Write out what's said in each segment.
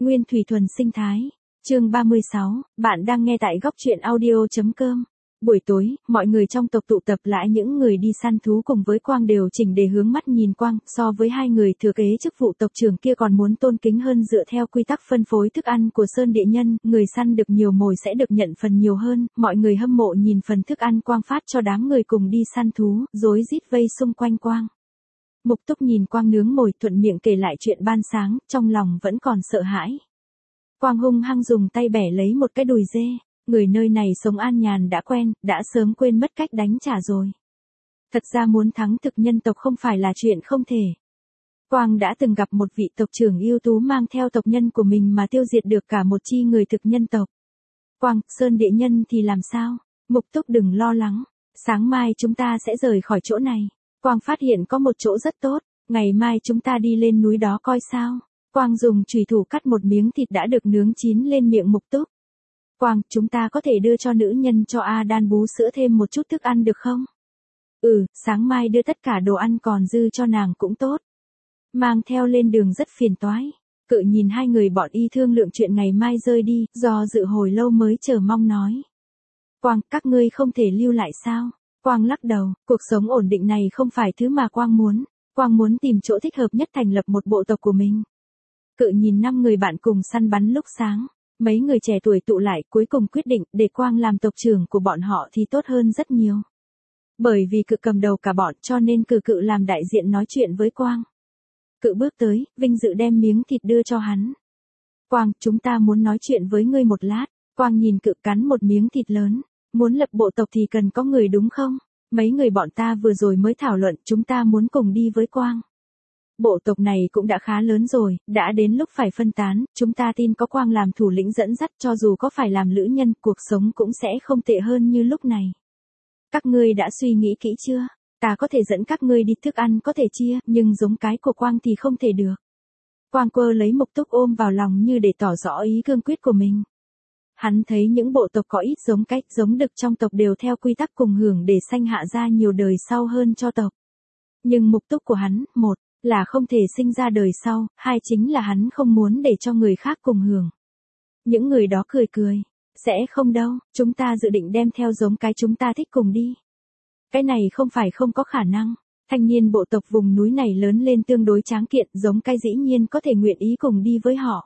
Nguyên thủy thuần sinh thái. Chương 36, bạn đang nghe tại góc truyện audio.com. Buổi tối, mọi người trong tộc tụ tập lại, những người đi săn thú cùng với Quang đều chỉnh để hướng mắt nhìn Quang, so với hai người thừa kế chức vụ tộc trưởng kia còn muốn tôn kính hơn. Dựa theo quy tắc phân phối thức ăn của Sơn Địa Nhân, người săn được nhiều mồi sẽ được nhận phần nhiều hơn, mọi người hâm mộ nhìn phần thức ăn Quang phát cho đám người cùng đi săn thú, rối rít vây xung quanh Quang. Mục Túc nhìn Quang nướng mồi thuận miệng kể lại chuyện ban sáng, trong lòng vẫn còn sợ hãi. Quang hung hăng dùng tay bẻ lấy một cái đùi dê, người nơi này sống an nhàn đã quen, đã sớm quên mất cách đánh trả rồi. Thật ra muốn thắng thực nhân tộc không phải là chuyện không thể. Quang đã từng gặp một vị tộc trưởng ưu tú mang theo tộc nhân của mình mà tiêu diệt được cả một chi người thực nhân tộc. Quang, Sơn Địa Nhân thì làm sao? Mục Túc đừng lo lắng, sáng mai chúng ta sẽ rời khỏi chỗ này. Quang phát hiện có một chỗ rất tốt, ngày mai chúng ta đi lên núi đó coi sao. Quang dùng chùy thủ cắt một miếng thịt đã được nướng chín lên miệng Mục Túc. Quang, chúng ta có thể đưa cho nữ nhân cho A Đan bú sữa thêm một chút thức ăn được không? Sáng mai đưa tất cả đồ ăn còn dư cho nàng cũng tốt. Mang theo lên đường rất phiền toái. Cự nhìn hai người bọn y thương lượng chuyện ngày mai rơi đi, do dự hồi lâu mới chờ mong nói. Quang, các ngươi không thể lưu lại sao? Quang lắc đầu, cuộc sống ổn định này không phải thứ mà Quang muốn. Quang muốn tìm chỗ thích hợp nhất thành lập một bộ tộc của mình. Cự nhìn 5 người bạn cùng săn bắn lúc sáng. Mấy người trẻ tuổi tụ lại cuối cùng quyết định để Quang làm tộc trưởng của bọn họ thì tốt hơn rất nhiều. Bởi vì Cự cầm đầu cả bọn cho nên Cự làm đại diện nói chuyện với Quang. Cự bước tới, vinh dự đem miếng thịt đưa cho hắn. Quang, chúng ta muốn nói chuyện với ngươi một lát. Quang nhìn Cự cắn một miếng thịt lớn. Muốn lập bộ tộc thì cần có người đúng không? Mấy người bọn ta vừa rồi mới thảo luận, chúng ta muốn cùng đi với Quang. Bộ tộc này cũng đã khá lớn rồi, đã đến lúc phải phân tán, chúng ta tin có Quang làm thủ lĩnh dẫn dắt, cho dù có phải làm lữ nhân, cuộc sống cũng sẽ không tệ hơn như lúc này. Các ngươi đã suy nghĩ kỹ chưa? Ta có thể dẫn các ngươi đi, thức ăn có thể chia, nhưng giống cái của Quang thì không thể được. Quang quơ lấy Mục Túc ôm vào lòng như để tỏ rõ ý cương quyết của mình. Hắn thấy những bộ tộc có ít giống cách, giống đực trong tộc đều theo quy tắc cùng hưởng để sanh hạ ra nhiều đời sau hơn cho tộc. Nhưng mục túc của hắn, một là không thể sinh ra đời sau, hai chính là hắn không muốn để cho người khác cùng hưởng. Những người đó cười cười, sẽ không đâu, chúng ta dự định đem theo giống cái chúng ta thích cùng đi. Cái này không phải không có khả năng. Thanh niên bộ tộc vùng núi này lớn lên tương đối tráng kiện, giống cái dĩ nhiên có thể nguyện ý cùng đi với họ.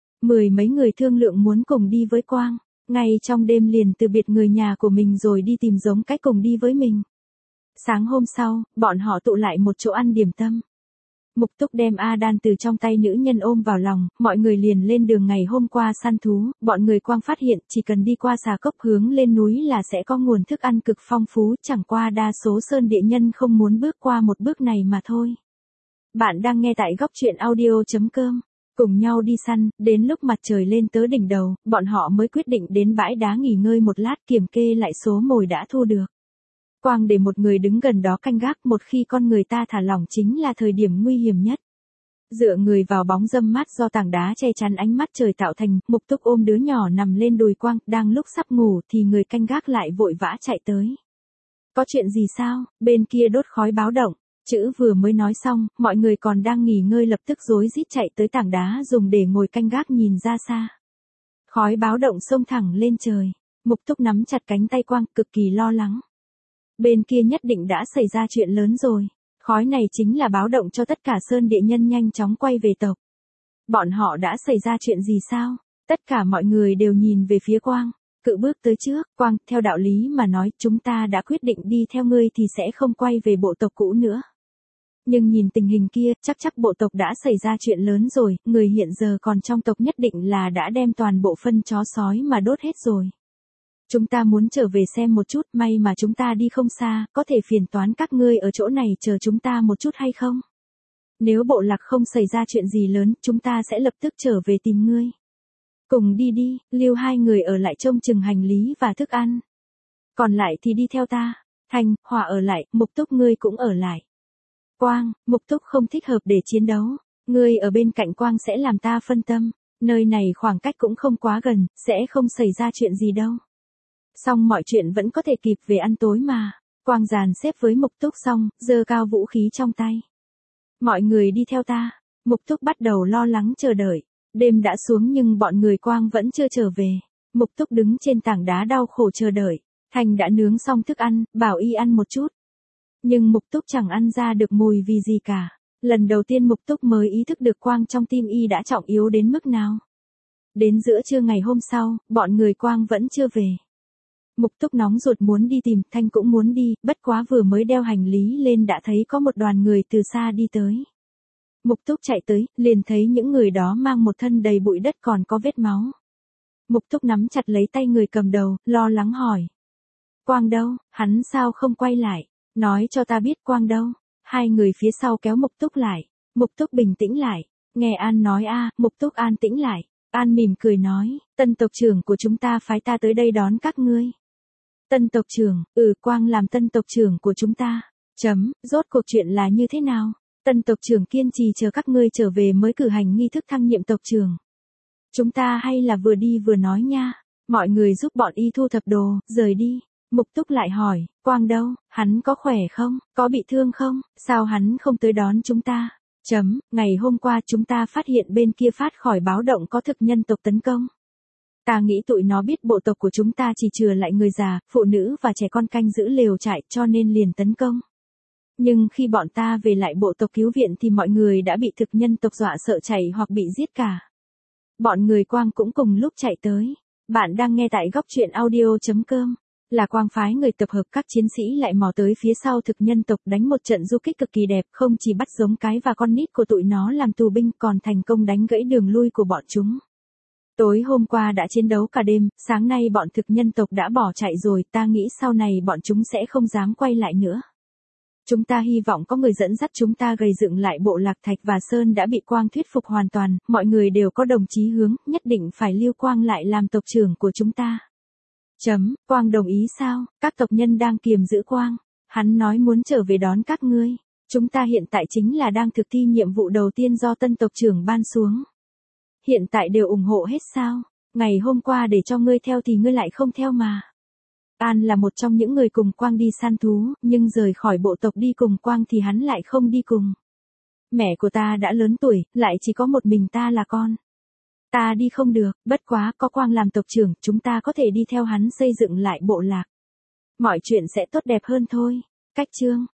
10 mấy người thương lượng muốn cùng đi với Quang, ngay trong đêm liền từ biệt người nhà của mình rồi đi tìm giống cái cùng đi với mình. Sáng hôm sau, bọn họ tụ lại một chỗ ăn điểm tâm. Mục Túc đem A Đan từ trong tay nữ nhân ôm vào lòng, mọi người liền lên đường ngày hôm qua săn thú, bọn người Quang phát hiện chỉ cần đi qua xà cốc hướng lên núi là sẽ có nguồn thức ăn cực phong phú, chẳng qua đa số Sơn Địa Nhân không muốn bước qua một bước này mà thôi. Bạn đang nghe tại góc truyện audio.com. Cùng nhau đi săn, đến lúc mặt trời lên tới đỉnh đầu, bọn họ mới quyết định đến bãi đá nghỉ ngơi một lát, kiểm kê lại số mồi đã thu được. Quang để một người đứng gần đó canh gác, một khi con người ta thả lỏng chính là thời điểm nguy hiểm nhất. Dựa người vào bóng râm mát do tảng đá che chắn ánh mắt trời tạo thành, Mục Túc ôm đứa nhỏ nằm lên đùi Quang, đang lúc sắp ngủ thì người canh gác lại vội vã chạy tới. Có chuyện gì sao? Bên kia đốt khói báo động. Chữ vừa mới nói xong, mọi người còn đang nghỉ ngơi lập tức rối rít chạy tới tảng đá dùng để ngồi canh gác nhìn ra xa. Khói báo động xông thẳng lên trời. Mục Túc nắm chặt cánh tay Quang, cực kỳ lo lắng. Bên kia nhất định đã xảy ra chuyện lớn rồi. Khói này chính là báo động cho tất cả Sơn Địa Nhân nhanh chóng quay về tộc. Bọn họ đã xảy ra chuyện gì sao? Tất cả mọi người đều nhìn về phía Quang. Cự bước tới trước, Quang, theo đạo lý mà nói, chúng ta đã quyết định đi theo ngươi thì sẽ không quay về bộ tộc cũ nữa. Nhưng nhìn tình hình kia, chắc bộ tộc đã xảy ra chuyện lớn rồi, người hiện giờ còn trong tộc nhất định là đã đem toàn bộ phân chó sói mà đốt hết rồi. Chúng ta muốn trở về xem một chút, may mà chúng ta đi không xa, có thể phiền toán các ngươi ở chỗ này chờ chúng ta một chút hay không? Nếu bộ lạc không xảy ra chuyện gì lớn, chúng ta sẽ lập tức trở về tìm ngươi. Cùng đi đi, lưu 2 người ở lại trông chừng hành lý và thức ăn. Còn lại thì đi theo ta. Thanh, Hòa ở lại, Mục Túc ngươi cũng ở lại. Quang, Mục Túc không thích hợp để chiến đấu. Ngươi ở bên cạnh Quang sẽ làm ta phân tâm. Nơi này khoảng cách cũng không quá gần, sẽ không xảy ra chuyện gì đâu. Xong mọi chuyện vẫn có thể kịp về ăn tối mà. Quang dàn xếp với Mục Túc xong, giơ cao vũ khí trong tay. Mọi người đi theo ta. Mục Túc bắt đầu lo lắng chờ đợi. Đêm đã xuống nhưng bọn người Quang vẫn chưa trở về. Mục Túc đứng trên tảng đá đau khổ chờ đợi. Thành đã nướng xong thức ăn, bảo y ăn một chút. Nhưng Mục Túc chẳng ăn ra được mùi vì gì cả. Lần đầu tiên Mục Túc mới ý thức được Quang trong tim y đã trọng yếu đến mức nào. Đến giữa trưa ngày hôm sau, bọn người Quang vẫn chưa về. Mục Túc nóng ruột muốn đi tìm, Thanh cũng muốn đi, bất quá vừa mới đeo hành lý lên đã thấy có một đoàn người từ xa đi tới. Mục Túc chạy tới, liền thấy những người đó mang một thân đầy bụi đất còn có vết máu. Mục Túc nắm chặt lấy tay người cầm đầu, lo lắng hỏi. Quang đâu, hắn sao không quay lại? Nói cho ta biết Quang đâu. Hai người phía sau kéo Mục Túc lại. Mục Túc bình tĩnh lại. Nghe An nói Mục Túc an tĩnh lại. An mỉm cười nói, tân tộc trưởng của chúng ta phái ta tới đây đón các ngươi. Tân tộc trưởng, Quang làm tân tộc trưởng của chúng ta. Rốt cuộc chuyện là như thế nào? Tân tộc trưởng kiên trì chờ các ngươi trở về mới cử hành nghi thức thăng nhiệm tộc trưởng. Chúng ta hay là vừa đi vừa nói nha. Mọi người giúp bọn y thu thập đồ, rời đi. Mục Túc lại hỏi, Quang đâu, hắn có khỏe không, có bị thương không, sao hắn không tới đón chúng ta? Ngày hôm qua chúng ta phát hiện bên kia phát khỏi báo động có thực nhân tộc tấn công. Ta nghĩ tụi nó biết bộ tộc của chúng ta chỉ chừa lại người già, phụ nữ và trẻ con canh giữ lều trại cho nên liền tấn công. Nhưng khi bọn ta về lại bộ tộc cứu viện thì mọi người đã bị thực nhân tộc dọa sợ chạy hoặc bị giết cả. Bọn người Quang cũng cùng lúc chạy tới. Bạn đang nghe tại góc truyện audio.com. Là Quang phái người tập hợp các chiến sĩ lại mò tới phía sau thực nhân tộc đánh một trận du kích cực kỳ đẹp, không chỉ bắt giống cái và con nít của tụi nó làm tù binh còn thành công đánh gãy đường lui của bọn chúng. Tối hôm qua đã chiến đấu cả đêm, sáng nay bọn thực nhân tộc đã bỏ chạy rồi, ta nghĩ sau này bọn chúng sẽ không dám quay lại nữa. Chúng ta hy vọng có người dẫn dắt chúng ta gây dựng lại bộ Lạc Thạch và Sơn đã bị Quang thuyết phục hoàn toàn, mọi người đều có đồng chí hướng, nhất định phải lưu Quang lại làm tộc trưởng của chúng ta. Quang đồng ý sao? Các tộc nhân đang kiềm giữ Quang. Hắn nói muốn trở về đón các ngươi. Chúng ta hiện tại chính là đang thực thi nhiệm vụ đầu tiên do tân tộc trưởng ban xuống. Hiện tại đều ủng hộ hết sao? Ngày hôm qua để cho ngươi theo thì ngươi lại không theo mà. An là một trong những người cùng Quang đi săn thú, nhưng rời khỏi bộ tộc đi cùng Quang thì hắn lại không đi cùng. Mẹ của ta đã lớn tuổi, lại chỉ có một mình ta là con. Ta đi không được, bất quá có Quang làm tộc trưởng, chúng ta có thể đi theo hắn xây dựng lại bộ lạc. Mọi chuyện sẽ tốt đẹp hơn thôi. Cách chương